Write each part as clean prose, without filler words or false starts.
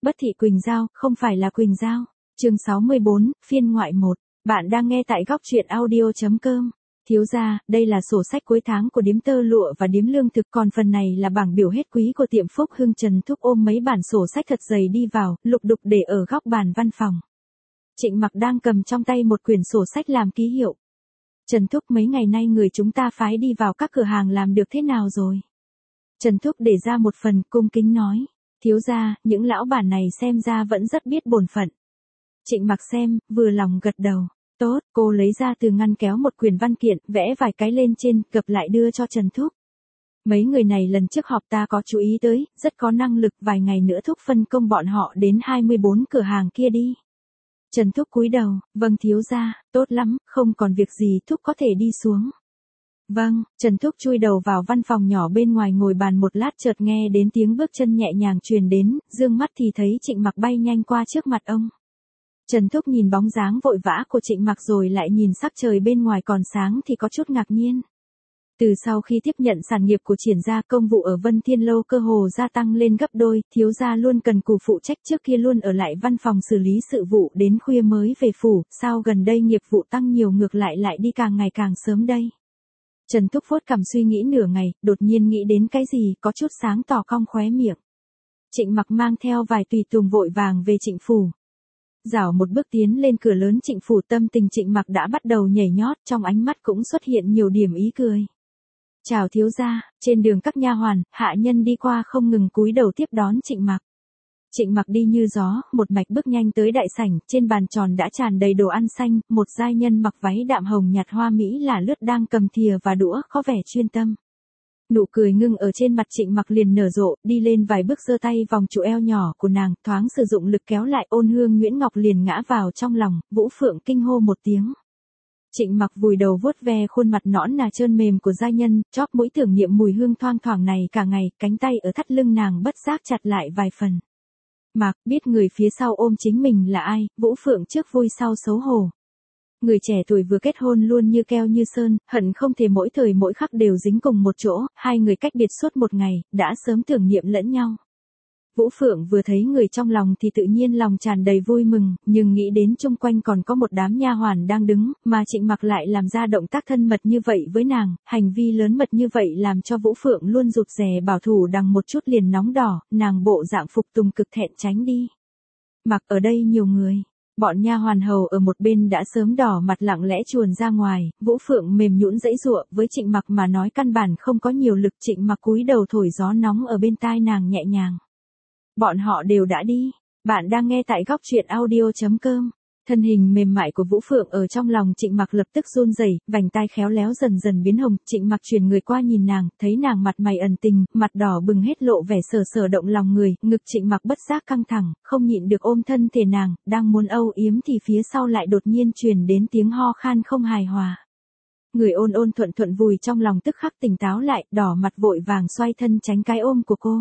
Bất thị Quỳnh Giao, không phải là Quỳnh Giao. Chương 64, phiên ngoại 1. Bạn đang nghe tại góc truyện audio.com. Thiếu gia, đây là sổ sách cuối tháng của điếm tơ lụa và điếm lương thực, còn phần này là bảng biểu hết quý của tiệm Phúc Hưng. Trần Thúc ôm mấy bản sổ sách thật dày đi vào, lục đục để ở góc bàn văn phòng. Trịnh Mặc đang cầm trong tay một quyển sổ sách làm ký hiệu. Trần Thúc, mấy ngày nay người chúng ta phái đi vào các cửa hàng làm được thế nào rồi? Trần Thúc để ra một phần, cung kính nói. Thiếu gia, những lão bản này xem ra vẫn rất biết bổn phận. Trịnh Mặc xem, vừa lòng gật đầu. Tốt, cô lấy ra từ ngăn kéo một quyển văn kiện, vẽ vài cái lên trên, gập lại đưa cho Trần Thúc. Mấy người này lần trước họp ta có chú ý tới, rất có năng lực, vài ngày nữa Thúc phân công bọn họ đến 24 cửa hàng kia đi. Trần Thúc cúi đầu, vâng thiếu gia, tốt lắm, không còn việc gì Thúc có thể đi xuống. Vâng, Trần Thúc chui đầu vào văn phòng nhỏ bên ngoài ngồi bàn một lát, chợt nghe đến tiếng bước chân nhẹ nhàng truyền đến, dương mắt thì thấy Trịnh Mặc bay nhanh qua trước mặt ông. Trần Thúc nhìn bóng dáng vội vã của Trịnh Mặc rồi lại nhìn sắc trời bên ngoài còn sáng thì có chút ngạc nhiên. Từ sau khi tiếp nhận sản nghiệp của Triển gia, công vụ ở Vân Thiên Lâu cơ hồ gia tăng lên gấp đôi, thiếu gia luôn cần cù phụ trách, trước kia luôn ở lại văn phòng xử lý sự vụ đến khuya mới về phủ, sao gần đây nghiệp vụ tăng nhiều ngược lại đi càng ngày càng sớm đây. Trần Thúc vuốt cằm suy nghĩ nửa ngày, đột nhiên nghĩ đến cái gì, có chút sáng tỏ cong khóe miệng. Trịnh Mặc mang theo vài tùy tùng vội vàng về Trịnh phủ. Rảo một bước tiến lên cửa lớn Trịnh phủ, tâm tình Trịnh Mặc đã bắt đầu nhảy nhót, trong ánh mắt cũng xuất hiện nhiều điểm ý cười. Chào thiếu gia. Trên đường các nha hoàn, hạ nhân đi qua không ngừng cúi đầu tiếp đón Trịnh Mặc. Trịnh Mặc đi như gió, một mạch bước nhanh tới đại sảnh, trên bàn tròn đã tràn đầy đồ ăn xanh, một giai nhân mặc váy đạm hồng nhạt hoa mỹ là lướt đang cầm thìa và đũa, có vẻ chuyên tâm. Nụ cười ngưng ở trên mặt Trịnh Mặc liền nở rộ, đi lên vài bước giơ tay vòng trụ eo nhỏ của nàng, thoáng sử dụng lực kéo lại, Ôn Hương Nguyễn Ngọc liền ngã vào trong lòng, Vũ Phượng kinh hô một tiếng. Trịnh Mặc vùi đầu vuốt ve khuôn mặt nõn nà trơn mềm của giai nhân, chóp mũi tưởng niệm mùi hương thoang thoảng này cả ngày, cánh tay ở thắt lưng nàng bất giác chặt lại vài phần. Mặc biết người phía sau ôm chính mình là ai, Vũ Phượng trước vui sau xấu hổ. Người trẻ tuổi vừa kết hôn luôn như keo như sơn, hận không thể mỗi thời mỗi khắc đều dính cùng một chỗ, hai người cách biệt suốt một ngày, đã sớm tưởng niệm lẫn nhau. Vũ Phượng vừa thấy người trong lòng thì tự nhiên lòng tràn đầy vui mừng, nhưng nghĩ đến chung quanh còn có một đám nha hoàn đang đứng, mà Trịnh Mặc lại làm ra động tác thân mật như vậy với nàng, hành vi lớn mật như vậy làm cho Vũ Phượng luôn rụt rè, bảo thủ đằng một chút liền nóng đỏ, nàng bộ dạng phục tùng cực thẹn tránh đi. Mặc ở đây nhiều người. Bọn nha hoàn hầu ở một bên đã sớm đỏ mặt lặng lẽ chuồn ra ngoài, Vũ Phượng mềm nhũn giãy giụa, với Trịnh Mặc mà nói căn bản không có nhiều lực. Trịnh Mặc cúi đầu thổi gió nóng ở bên tai nàng nhẹ nhàng. Bọn họ đều đã đi. Bạn đang nghe tại góc truyện audio.com. Thân hình mềm mại của Vũ Phượng ở trong lòng Trịnh Mặc lập tức run rẩy, vành tai khéo léo dần dần biến hồng. Trịnh Mặc chuyển người qua nhìn nàng, thấy nàng mặt mày ẩn tình, mặt đỏ bừng hết lộ vẻ sở động lòng người, ngực Trịnh Mặc bất giác căng thẳng, không nhịn được ôm thân thể nàng, đang muốn âu yếm thì phía sau lại đột nhiên truyền đến tiếng ho khan không hài hòa. Người ôn ôn thuận thuận vùi trong lòng tức khắc tỉnh táo lại, đỏ mặt vội vàng xoay thân tránh cái ôm của cô.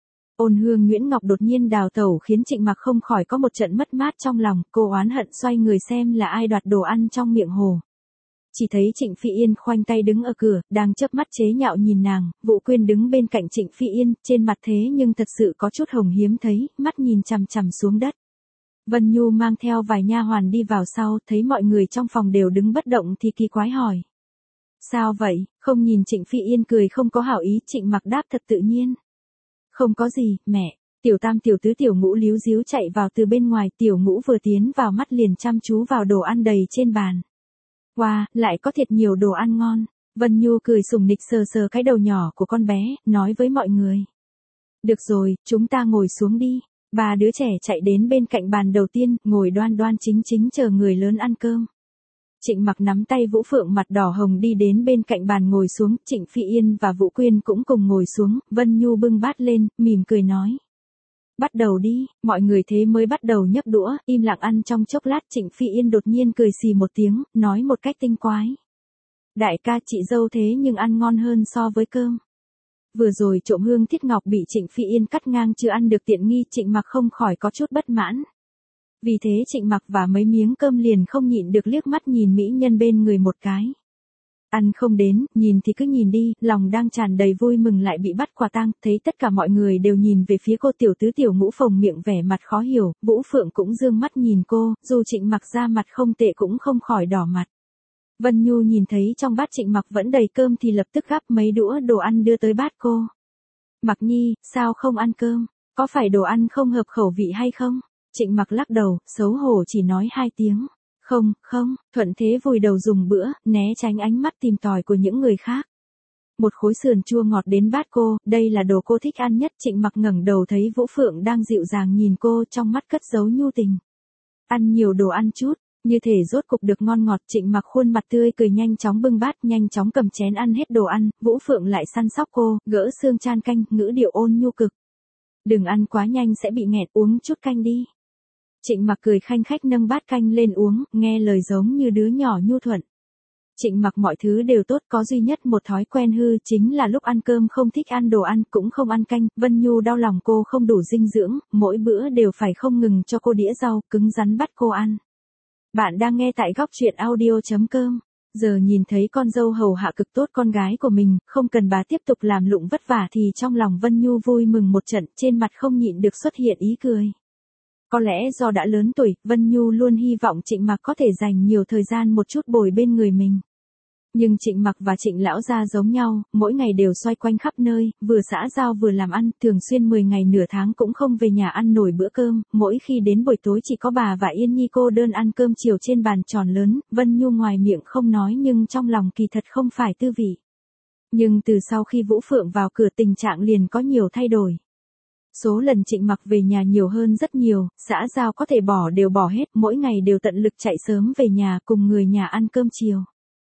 Ôn Hương Nguyễn Ngọc đột nhiên đào tẩu khiến Trịnh Mặc không khỏi có một trận mất mát trong lòng, cô oán hận xoay người xem là ai đoạt đồ ăn trong miệng hồ. Chỉ thấy Trịnh Phi Yên khoanh tay đứng ở cửa, đang chớp mắt chế nhạo nhìn nàng, Vũ Quyên đứng bên cạnh Trịnh Phi Yên, trên mặt thế nhưng thật sự có chút hồng hiếm thấy, mắt nhìn chằm chằm xuống đất. Vân Nhu mang theo vài nha hoàn đi vào sau, thấy mọi người trong phòng đều đứng bất động thì kỳ quái hỏi. Sao vậy, không nhìn Trịnh Phi Yên cười không có hảo ý, Trịnh Mặc đáp thật tự nhiên. Không có gì, mẹ. Tiểu Tam tiểu tứ tiểu Ngũ líu díu chạy vào từ bên ngoài, tiểu Ngũ vừa tiến vào mắt liền chăm chú vào đồ ăn đầy trên bàn. Wow, lại có thiệt nhiều đồ ăn ngon. Vân Nhu cười sủng nịch sờ cái đầu nhỏ của con bé, nói với mọi người. Được rồi, chúng ta ngồi xuống đi. Ba đứa trẻ chạy đến bên cạnh bàn đầu tiên, ngồi đoan đoan chính chờ người lớn ăn cơm. Trịnh Mặc nắm tay Vũ Phượng mặt đỏ hồng đi đến bên cạnh bàn ngồi xuống, Trịnh Phi Yên và Vũ Quyên cũng cùng ngồi xuống, Vân Nhu bưng bát lên, mỉm cười nói. Bắt đầu đi, mọi người thế mới bắt đầu nhấp đũa, im lặng ăn trong chốc lát. Trịnh Phi Yên đột nhiên cười xì một tiếng, nói một cách tinh quái. Đại ca chị dâu thế nhưng ăn ngon hơn so với cơm. Vừa rồi trộm hương thiết ngọc bị Trịnh Phi Yên cắt ngang chưa ăn được tiện nghi, Trịnh Mặc không khỏi có chút bất mãn. Vì thế Trịnh Mặc và mấy miếng cơm liền không nhịn được liếc mắt nhìn mỹ nhân bên người một cái. Ăn không đến, nhìn thì cứ nhìn đi, lòng đang tràn đầy vui mừng lại bị bắt quả tang, thấy tất cả mọi người đều nhìn về phía cô tiểu tứ tiểu ngũ phồng miệng vẻ mặt khó hiểu, Vũ Phượng cũng dương mắt nhìn cô, dù Trịnh Mặc ra mặt không tệ cũng không khỏi đỏ mặt. Vân Nhu nhìn thấy trong bát Trịnh Mặc vẫn đầy cơm thì lập tức gắp mấy đũa đồ ăn đưa tới bát cô. Mặc Nhi, sao không ăn cơm? Có phải đồ ăn không hợp khẩu vị hay không? Trịnh Mặc lắc đầu, xấu hổ chỉ nói 2 tiếng. Không, không, thuận thế vùi đầu dùng bữa, né tránh ánh mắt tìm tòi của những người khác. Một khối sườn chua ngọt đến bát cô, đây là đồ cô thích ăn nhất. Trịnh Mặc ngẩng đầu thấy Vũ Phượng đang dịu dàng nhìn cô, trong mắt cất giấu nhu tình. Ăn nhiều đồ ăn chút, như thể rốt cục được ngon ngọt. Trịnh Mặc khuôn mặt tươi cười nhanh chóng bưng bát, nhanh chóng cầm chén ăn hết đồ ăn. Vũ Phượng lại săn sóc cô, gỡ xương chan canh, ngữ điệu ôn nhu cực. Đừng ăn quá nhanh sẽ bị nghẹt, uống chút canh đi. Trịnh Mặc cười khanh khách nâng bát canh lên uống, nghe lời giống như đứa nhỏ nhu thuận. Trịnh Mặc mọi thứ đều tốt, có duy nhất một thói quen hư, chính là lúc ăn cơm không thích ăn đồ ăn, cũng không ăn canh. Vân Nhu đau lòng cô không đủ dinh dưỡng, mỗi bữa đều phải không ngừng cho cô đĩa rau, cứng rắn bắt cô ăn. Bạn đang nghe tại góc truyện audio.com. Giờ nhìn thấy con dâu hầu hạ cực tốt con gái của mình, không cần bà tiếp tục làm lụng vất vả thì trong lòng Vân Nhu vui mừng một trận, trên mặt không nhịn được xuất hiện ý cười. Có lẽ do đã lớn tuổi, Vân Nhu luôn hy vọng Trịnh Mặc có thể dành nhiều thời gian một chút bồi bên người mình. Nhưng Trịnh Mặc và Trịnh lão gia giống nhau, mỗi ngày đều xoay quanh khắp nơi, vừa xã giao vừa làm ăn, thường xuyên 10 ngày nửa tháng cũng không về nhà ăn nổi bữa cơm, mỗi khi đến buổi tối chỉ có bà và Yên Nhi cô đơn ăn cơm chiều trên bàn tròn lớn. Vân Nhu ngoài miệng không nói nhưng trong lòng kỳ thật không phải tư vị. Nhưng từ sau khi Vũ Phượng vào cửa tình trạng liền có nhiều thay đổi. Số lần Trịnh Mặc về nhà nhiều hơn rất nhiều, xã giao có thể bỏ đều bỏ hết, mỗi ngày đều tận lực chạy sớm về nhà cùng người nhà ăn cơm chiều.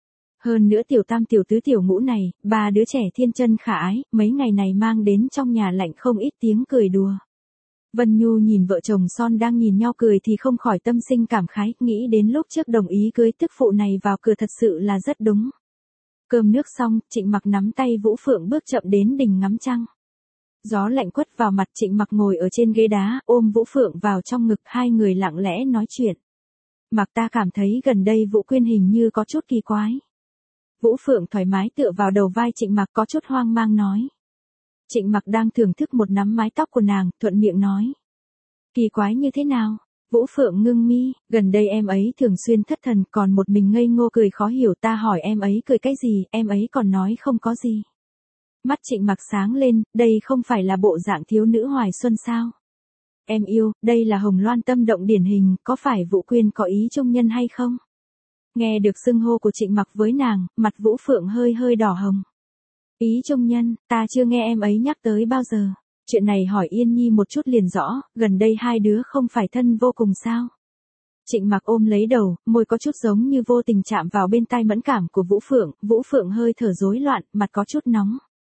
Hơn nữa tiểu tam tiểu tứ tiểu ngũ này, 3 đứa trẻ thiên chân khả ái, mấy ngày này mang đến trong nhà lạnh không ít tiếng cười đùa. Vân Nhu nhìn vợ chồng son đang nhìn nhau cười thì không khỏi tâm sinh cảm khái, nghĩ đến lúc trước đồng ý cưới tức phụ này vào cửa thật sự là rất đúng. Cơm nước xong, Trịnh Mặc nắm tay Vũ Phượng bước chậm đến đình ngắm trăng. Gió lạnh quất vào mặt, Trịnh Mặc ngồi ở trên ghế đá, ôm Vũ Phượng vào trong ngực, hai người lặng lẽ nói chuyện. Mặc ta cảm thấy gần đây Vũ Quyên hình như có chút kỳ quái. Vũ Phượng thoải mái tựa vào đầu vai Trịnh Mặc có chút hoang mang nói. Trịnh Mặc đang thưởng thức một nắm mái tóc của nàng, thuận miệng nói. Kỳ quái như thế nào? Vũ Phượng ngưng mi, gần đây em ấy thường xuyên thất thần, còn một mình ngây ngô cười khó hiểu, ta hỏi em ấy cười cái gì, em ấy còn nói không có gì. Mắt Trịnh Mặc sáng lên, đây không phải là bộ dạng thiếu nữ hoài xuân sao? Em yêu, đây là hồng loan tâm động điển hình, có phải Vũ Quyên có ý trung nhân hay không? Nghe được xưng hô của Trịnh Mặc với nàng, mặt Vũ Phượng hơi hơi đỏ hồng. Ý trung nhân, ta chưa nghe em ấy nhắc tới bao giờ. Chuyện này hỏi Yên Nhi một chút liền rõ, gần đây hai đứa không phải thân vô cùng sao? Trịnh Mặc ôm lấy đầu, môi có chút giống như vô tình chạm vào bên tai mẫn cảm của Vũ Phượng hơi thở rối loạn, mặt có chút nóng.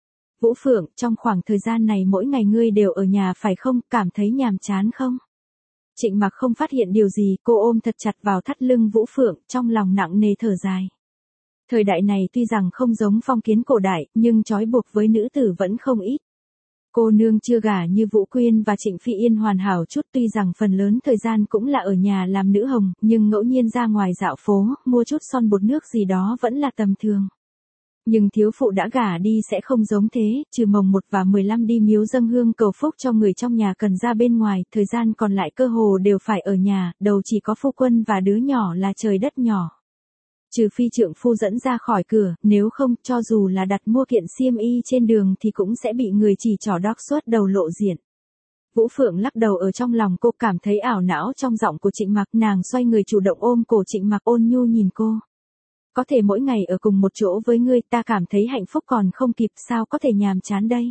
Vũ Phượng, trong khoảng thời gian này mỗi ngày ngươi đều ở nhà phải không, cảm thấy nhàm chán không? Trịnh Mặc không phát hiện điều gì, cô ôm thật chặt vào thắt lưng Vũ Phượng, trong lòng nặng nề thở dài. Thời đại này tuy rằng không giống phong kiến cổ đại, nhưng trói buộc với nữ tử vẫn không ít. Cô nương chưa gả như Vũ Quyên và Trịnh Phi Yên hoàn hảo chút, tuy rằng phần lớn thời gian cũng là ở nhà làm nữ hồng, nhưng ngẫu nhiên ra ngoài dạo phố, mua chút son bột nước gì đó vẫn là tầm thường. Nhưng thiếu phụ đã gả đi sẽ không giống thế, trừ mồng 1 và 15 đi miếu dâng hương cầu phúc cho người trong nhà cần ra bên ngoài, thời gian còn lại cơ hồ đều phải ở nhà, đầu chỉ có phu quân và đứa nhỏ là trời đất nhỏ. Trừ phi trượng phu dẫn ra khỏi cửa, nếu không, cho dù là đặt mua kiện xiêm y trên đường thì cũng sẽ bị người chỉ trỏ đóc suốt đầu lộ diện. Vũ Phượng lắc đầu, ở trong lòng cô cảm thấy ảo não trong giọng của Trịnh Mặc, nàng xoay người chủ động ôm cổ Trịnh Mặc ôn nhu nhìn cô. Có thể mỗi ngày ở cùng một chỗ với ngươi, ta cảm thấy hạnh phúc còn không kịp, sao có thể nhàm chán đây.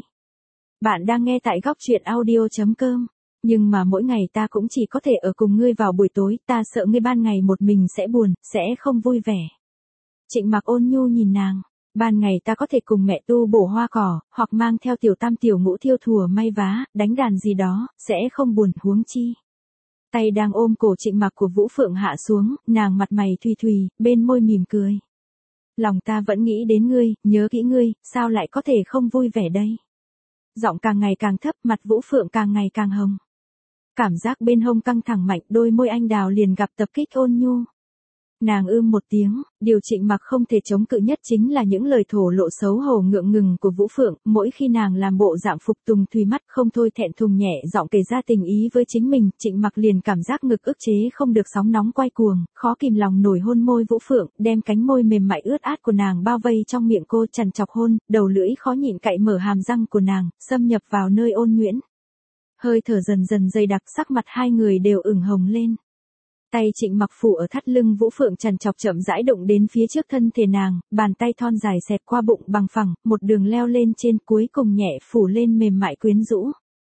Bạn đang nghe tại góc truyện audio.com. Nhưng mà mỗi ngày ta cũng chỉ có thể ở cùng ngươi vào buổi tối, ta sợ ngươi ban ngày một mình sẽ buồn, sẽ không vui vẻ. Trịnh Mặc ôn nhu nhìn nàng. Ban ngày ta có thể cùng mẹ tu bổ hoa cỏ, hoặc mang theo tiểu tam tiểu ngũ thiêu thùa may vá, đánh đàn gì đó, sẽ không buồn, huống chi. Tay đang ôm cổ Trịnh Mặc của Vũ Phượng hạ xuống, nàng mặt mày thùy thùy, bên môi mỉm cười. Lòng ta vẫn nghĩ đến ngươi, nhớ kỹ ngươi, sao lại có thể không vui vẻ đây? Giọng càng ngày càng thấp, mặt Vũ Phượng càng ngày càng hồng. Cảm giác bên hông căng thẳng mạnh, đôi môi anh đào liền gặp tập kích ôn nhu. Nàng một tiếng, điều Trịnh Mặc không thể chống cự nhất chính là những lời thổ lộ xấu hổ ngượng ngừng của Vũ Phượng, mỗi khi nàng làm bộ dạng phục tùng Thùy mắt không thôi thẹn thùng nhẹ giọng kể ra tình ý với chính mình, Trịnh Mặc liền cảm giác ngực ức chế không được sóng nóng quay cuồng, khó kìm lòng nổi hôn môi Vũ Phượng, đem cánh môi mềm mại ướt át của nàng bao vây trong miệng cô chằn chọc hôn, đầu lưỡi khó nhịn cạy mở hàm răng của nàng, xâm nhập vào nơi ôn nhuyễn. Hơi thở dần dần dày đặc, sắc mặt hai người đều ửng hồng lên. Tay Trịnh Mặc phủ ở thắt lưng Vũ Phượng chằn chọc chậm rãi động đến phía trước thân thể nàng, bàn tay thon dài xẹt qua bụng bằng phẳng, một đường leo lên trên cuối cùng nhẹ phủ lên mềm mại quyến rũ.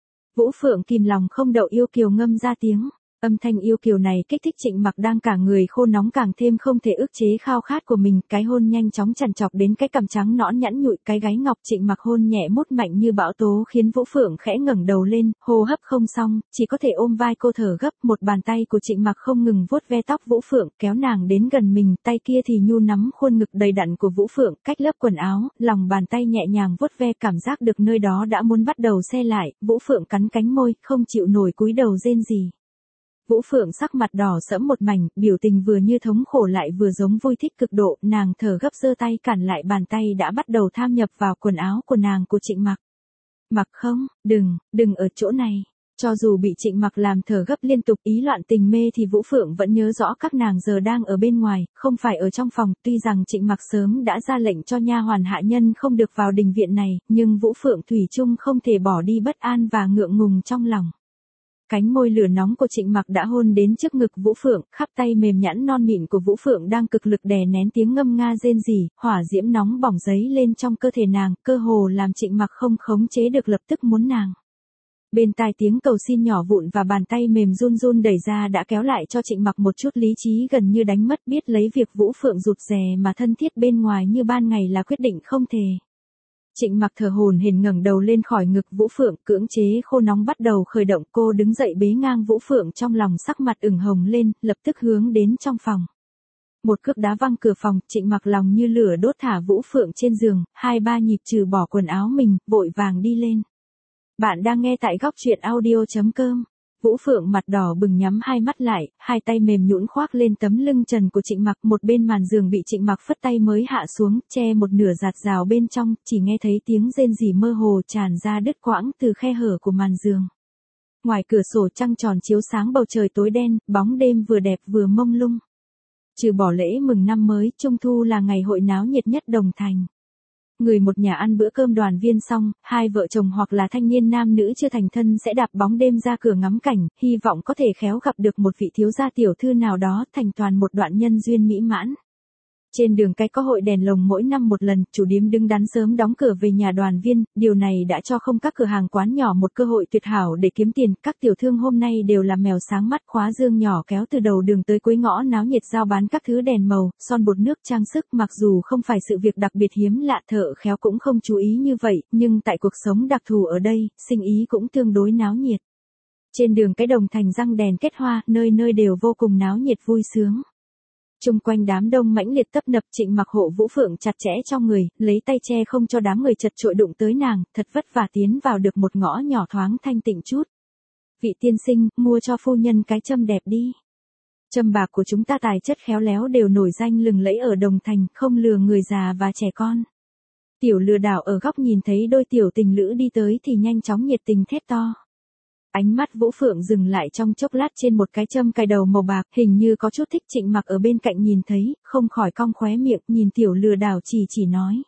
Vũ Phượng kìm lòng không đậu yêu kiều ngâm ra tiếng. Âm thanh yêu kiều này kích thích Trịnh Mặc đang cả người khô nóng càng thêm không thể ức chế khao khát của mình, cái hôn nhanh chóng chằn chọc đến cái cằm trắng nõn nhẵn nhụi, cái gáy ngọc. Trịnh Mặc hôn nhẹ mút mạnh như bão tố khiến Vũ Phượng khẽ ngẩng đầu lên, hô hấp không xong, chỉ có thể ôm vai cô thở gấp. Một bàn tay của Trịnh Mặc không ngừng vuốt ve tóc Vũ Phượng, kéo nàng đến gần mình, tay kia thì nhu nắm khuôn ngực đầy đặn của Vũ Phượng, cách lớp quần áo, lòng bàn tay nhẹ nhàng vuốt ve, cảm giác được nơi đó đã muốn bắt đầu se lại. Vũ Phượng cắn cánh môi, không chịu nổi cúi đầu rên rỉ. Vũ Phượng sắc mặt đỏ sẫm một mảnh, biểu tình vừa như thống khổ lại vừa giống vui thích cực độ, nàng thở gấp giơ tay cản lại bàn tay đã bắt đầu tham nhập vào quần áo của nàng của Trịnh Mặc. Mặc không, đừng ở chỗ này. Cho dù bị Trịnh Mặc làm thở gấp liên tục ý loạn tình mê thì Vũ Phượng vẫn nhớ rõ các nàng giờ đang ở bên ngoài, không phải ở trong phòng. Tuy rằng Trịnh Mặc sớm đã ra lệnh cho nha hoàn hạ nhân không được vào đình viện này, nhưng Vũ Phượng thủy chung không thể bỏ đi bất an và ngượng ngùng trong lòng. Cánh môi lửa nóng của Trịnh Mặc đã hôn đến trước ngực Vũ Phượng, khắp tay mềm nhẵn non mịn của Vũ Phượng đang cực lực đè nén tiếng ngâm nga rên rỉ, hỏa diễm nóng bỏng dấy lên trong cơ thể nàng, cơ hồ làm Trịnh Mặc không khống chế được lập tức muốn nàng. Bên tai tiếng cầu xin nhỏ vụn và bàn tay mềm run run đẩy ra đã kéo lại cho Trịnh Mặc một chút lý trí gần như đánh mất, biết lấy việc Vũ Phượng rụt rè mà thân thiết bên ngoài như ban ngày là quyết định không thể. Trịnh Mặc thở hổn hển ngẩng đầu lên khỏi ngực Vũ Phượng, cưỡng chế khô nóng bắt đầu khởi động, cô đứng dậy bế ngang Vũ Phượng trong lòng, sắc mặt ửng hồng lên, lập tức hướng đến trong phòng. Một cước đá văng cửa phòng, Trịnh Mặc lòng như lửa đốt thả Vũ Phượng trên giường, 2-3 nhịp trừ bỏ quần áo mình, vội vàng đi lên. Bạn đang nghe tại góc truyện audio.com. Vũ Phượng mặt đỏ bừng nhắm hai mắt lại, hai tay mềm nhũn khoác lên tấm lưng trần của Trịnh Mặc, một bên màn giường bị Trịnh Mặc phất tay mới hạ xuống, che một nửa giạt rào bên trong, chỉ nghe thấy tiếng rên rỉ mơ hồ tràn ra đứt quãng từ khe hở của màn giường. Ngoài cửa sổ trăng tròn chiếu sáng bầu trời tối đen, bóng đêm vừa đẹp vừa mông lung. Trừ bỏ lễ mừng năm mới, Trung thu là ngày hội náo nhiệt nhất Đồng Thành. Người một nhà ăn bữa cơm đoàn viên xong, hai vợ chồng hoặc là thanh niên nam nữ chưa thành thân sẽ đạp bóng đêm ra cửa ngắm cảnh, hy vọng có thể khéo gặp được một vị thiếu gia tiểu thư nào đó, thành toàn một đoạn nhân duyên mỹ mãn. Trên đường cái có hội đèn lồng mỗi năm một lần, chủ điếm đứng đắn sớm đóng cửa về nhà đoàn viên, điều này đã cho không các cửa hàng quán nhỏ một cơ hội tuyệt hảo để kiếm tiền. Các tiểu thương hôm nay đều là mèo sáng mắt, khóa dương nhỏ kéo từ đầu đường tới cuối ngõ náo nhiệt giao bán các thứ đèn màu, son bột nước, trang sức. Mặc dù không phải sự việc đặc biệt hiếm lạ, thợ khéo cũng không chú ý như vậy, nhưng tại cuộc sống đặc thù ở đây, sinh ý cũng tương đối náo nhiệt. Trên đường cái Đồng Thành răng đèn kết hoa, nơi nơi đều vô cùng náo nhiệt vui sướng. Chung quanh đám đông mãnh liệt tấp nập, Trịnh Mặc hộ Vũ Phượng chặt chẽ trong người, lấy tay che không cho đám người chật chội đụng tới nàng, thật vất vả tiến vào được một ngõ nhỏ thoáng thanh tịnh chút. Vị tiên sinh, mua cho phu nhân cái châm đẹp đi. Châm bạc của chúng ta tài chất khéo léo đều nổi danh lừng lẫy ở Đồng Thành, không lừa người già và trẻ con. Tiểu lừa đảo ở góc nhìn thấy đôi tiểu tình lữ đi tới thì nhanh chóng nhiệt tình thét to. Ánh mắt Vũ Phượng dừng lại trong chốc lát trên một cái châm cài đầu màu bạc, hình như có chút thích. Trịnh Mặc ở bên cạnh nhìn thấy, không khỏi cong khóe miệng, nhìn tiểu lừa đảo chỉ nói.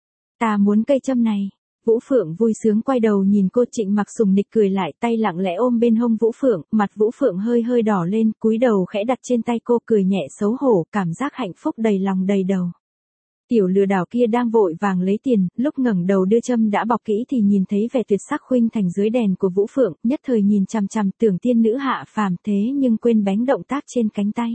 Ta muốn cây châm này. Vũ Phượng vui sướng quay đầu nhìn cô. Trịnh Mặc sùng nịch cười lại, tay lặng lẽ ôm bên hông Vũ Phượng, mặt Vũ Phượng hơi đỏ lên, cúi đầu khẽ đặt trên tay cô, cười nhẹ xấu hổ, cảm giác hạnh phúc đầy lòng đầy đầu. Tiểu lừa đảo kia đang vội vàng lấy tiền, lúc ngẩng đầu đưa châm đã bọc kỹ thì nhìn thấy vẻ tuyệt sắc khuynh thành dưới đèn của Vũ Phượng, nhất thời nhìn chằm chằm, tưởng tiên nữ hạ phàm, thế nhưng quên bén động tác trên cánh tay.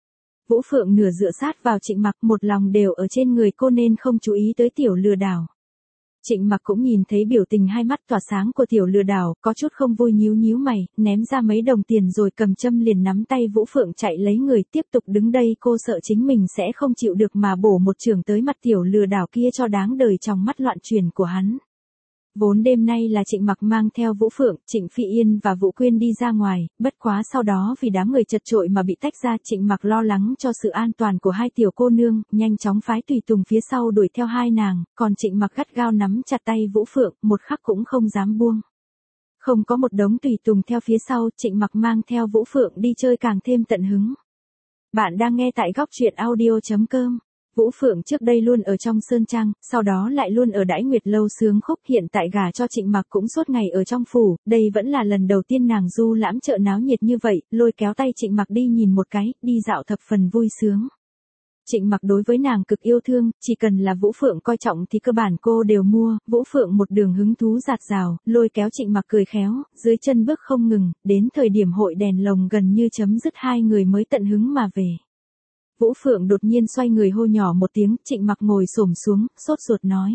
Vũ Phượng nửa dựa sát vào Trịnh Mặc, một lòng đều ở trên người cô nên không chú ý tới tiểu lừa đảo. Trịnh Mặc cũng nhìn thấy biểu tình hai mắt tỏa sáng của tiểu lừa đảo, có chút không vui, nhíu mày, ném ra mấy đồng tiền rồi cầm châm liền nắm tay Vũ Phượng chạy lấy người, tiếp tục đứng đây. Cô sợ chính mình sẽ không chịu được mà bổ một chưởng tới mặt tiểu lừa đảo kia cho đáng đời trong mắt loạn chuyển của hắn. Vốn đêm nay là Trịnh Mặc mang theo Vũ Phượng, Trịnh Phi Yên và Vũ Quyên đi ra ngoài, bất quá sau đó vì đám người chật chội mà bị tách ra, Trịnh Mặc lo lắng cho sự an toàn của hai tiểu cô nương, nhanh chóng phái tùy tùng phía sau đuổi theo hai nàng, còn Trịnh Mặc gắt gao nắm chặt tay Vũ Phượng, một khắc cũng không dám buông. Không có một đống tùy tùng theo phía sau, Trịnh Mặc mang theo Vũ Phượng đi chơi càng thêm tận hứng. Bạn đang nghe tại góc truyện audio.com. Vũ Phượng trước đây luôn ở trong Sơn Trang, sau đó lại luôn ở Đãi Nguyệt Lâu sướng khúc, hiện tại gả cho Trịnh Mặc cũng suốt ngày ở trong phủ, đây vẫn là lần đầu tiên nàng du lãm chợ náo nhiệt như vậy, lôi kéo tay Trịnh Mặc đi nhìn một cái, đi dạo thập phần vui sướng. Trịnh Mặc đối với nàng cực yêu thương, chỉ cần là Vũ Phượng coi trọng thì cơ bản cô đều mua, Vũ Phượng một đường hứng thú dạt dào, lôi kéo Trịnh Mặc cười khéo, dưới chân bước không ngừng, đến thời điểm hội đèn lồng gần như chấm dứt hai người mới tận hứng mà về. Vũ Phượng đột nhiên xoay người hô nhỏ một tiếng, Trịnh Mặc ngồi xổm xuống, sốt ruột nói.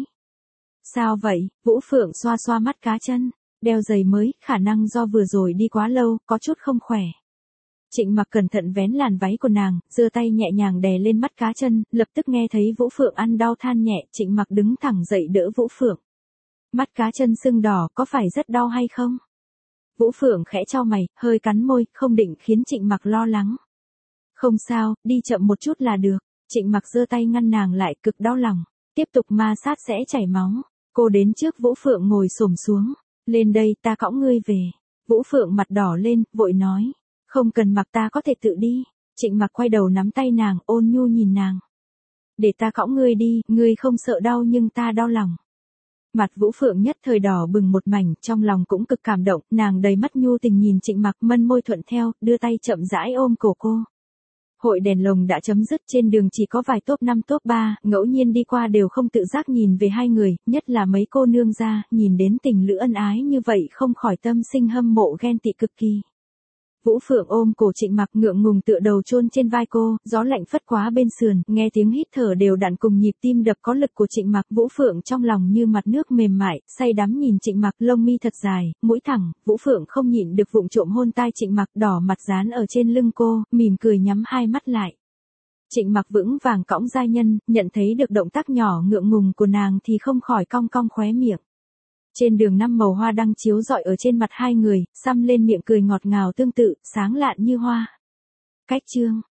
Sao vậy? Vũ Phượng xoa xoa mắt cá chân, đeo giày mới, khả năng do vừa rồi đi quá lâu, có chút không khỏe. Trịnh Mặc cẩn thận vén làn váy của nàng, giơ tay nhẹ nhàng đè lên mắt cá chân, lập tức nghe thấy Vũ Phượng ăn đau than nhẹ, Trịnh Mặc đứng thẳng dậy đỡ Vũ Phượng. Mắt cá chân sưng đỏ, có phải rất đau hay không? Vũ Phượng khẽ chau mày, hơi cắn môi, không định khiến Trịnh Mặc lo lắng. Không sao, đi chậm một chút là được. Trịnh Mặc giơ tay ngăn nàng lại, cực đau lòng. Tiếp tục ma sát sẽ chảy máu. Cô đến trước Vũ Phượng ngồi xổm xuống. Lên đây, ta cõng ngươi về. Vũ Phượng mặt đỏ lên, vội nói. Không cần Mặc, ta có thể tự đi. Trịnh Mặc quay đầu nắm tay nàng, ôn nhu nhìn nàng. Để ta cõng ngươi đi, ngươi không sợ đau nhưng ta đau lòng. Mặt Vũ Phượng nhất thời đỏ bừng một mảnh, trong lòng cũng cực cảm động, nàng đầy mắt nhu tình nhìn Trịnh Mặc, mân môi thuận theo, đưa tay chậm rãi ôm cổ cô. Hội đèn lồng đã chấm dứt, trên đường chỉ có vài top 5 top 3, ngẫu nhiên đi qua đều không tự giác nhìn về hai người, nhất là mấy cô nương ra, nhìn đến tình lữ ân ái như vậy không khỏi tâm sinh hâm mộ ghen tị cực kỳ. Vũ Phượng ôm cổ Trịnh Mặc, ngượng ngùng tựa đầu chôn trên vai cô, gió lạnh phất quá bên sườn, nghe tiếng hít thở đều đặn cùng nhịp tim đập có lực của Trịnh Mặc, Vũ Phượng trong lòng như mặt nước mềm mại, say đắm nhìn Trịnh Mặc, lông mi thật dài, mũi thẳng, Vũ Phượng không nhịn được vụng trộm hôn tai Trịnh Mặc, đỏ mặt dán ở trên lưng cô, mỉm cười nhắm hai mắt lại. Trịnh Mặc vững vàng cõng giai nhân, nhận thấy được động tác nhỏ ngượng ngùng của nàng thì không khỏi cong cong khóe miệng. Trên đường 5 màu hoa đăng chiếu rọi ở trên mặt hai người, xăm lên miệng cười ngọt ngào tương tự, sáng lạn như hoa. Cách chương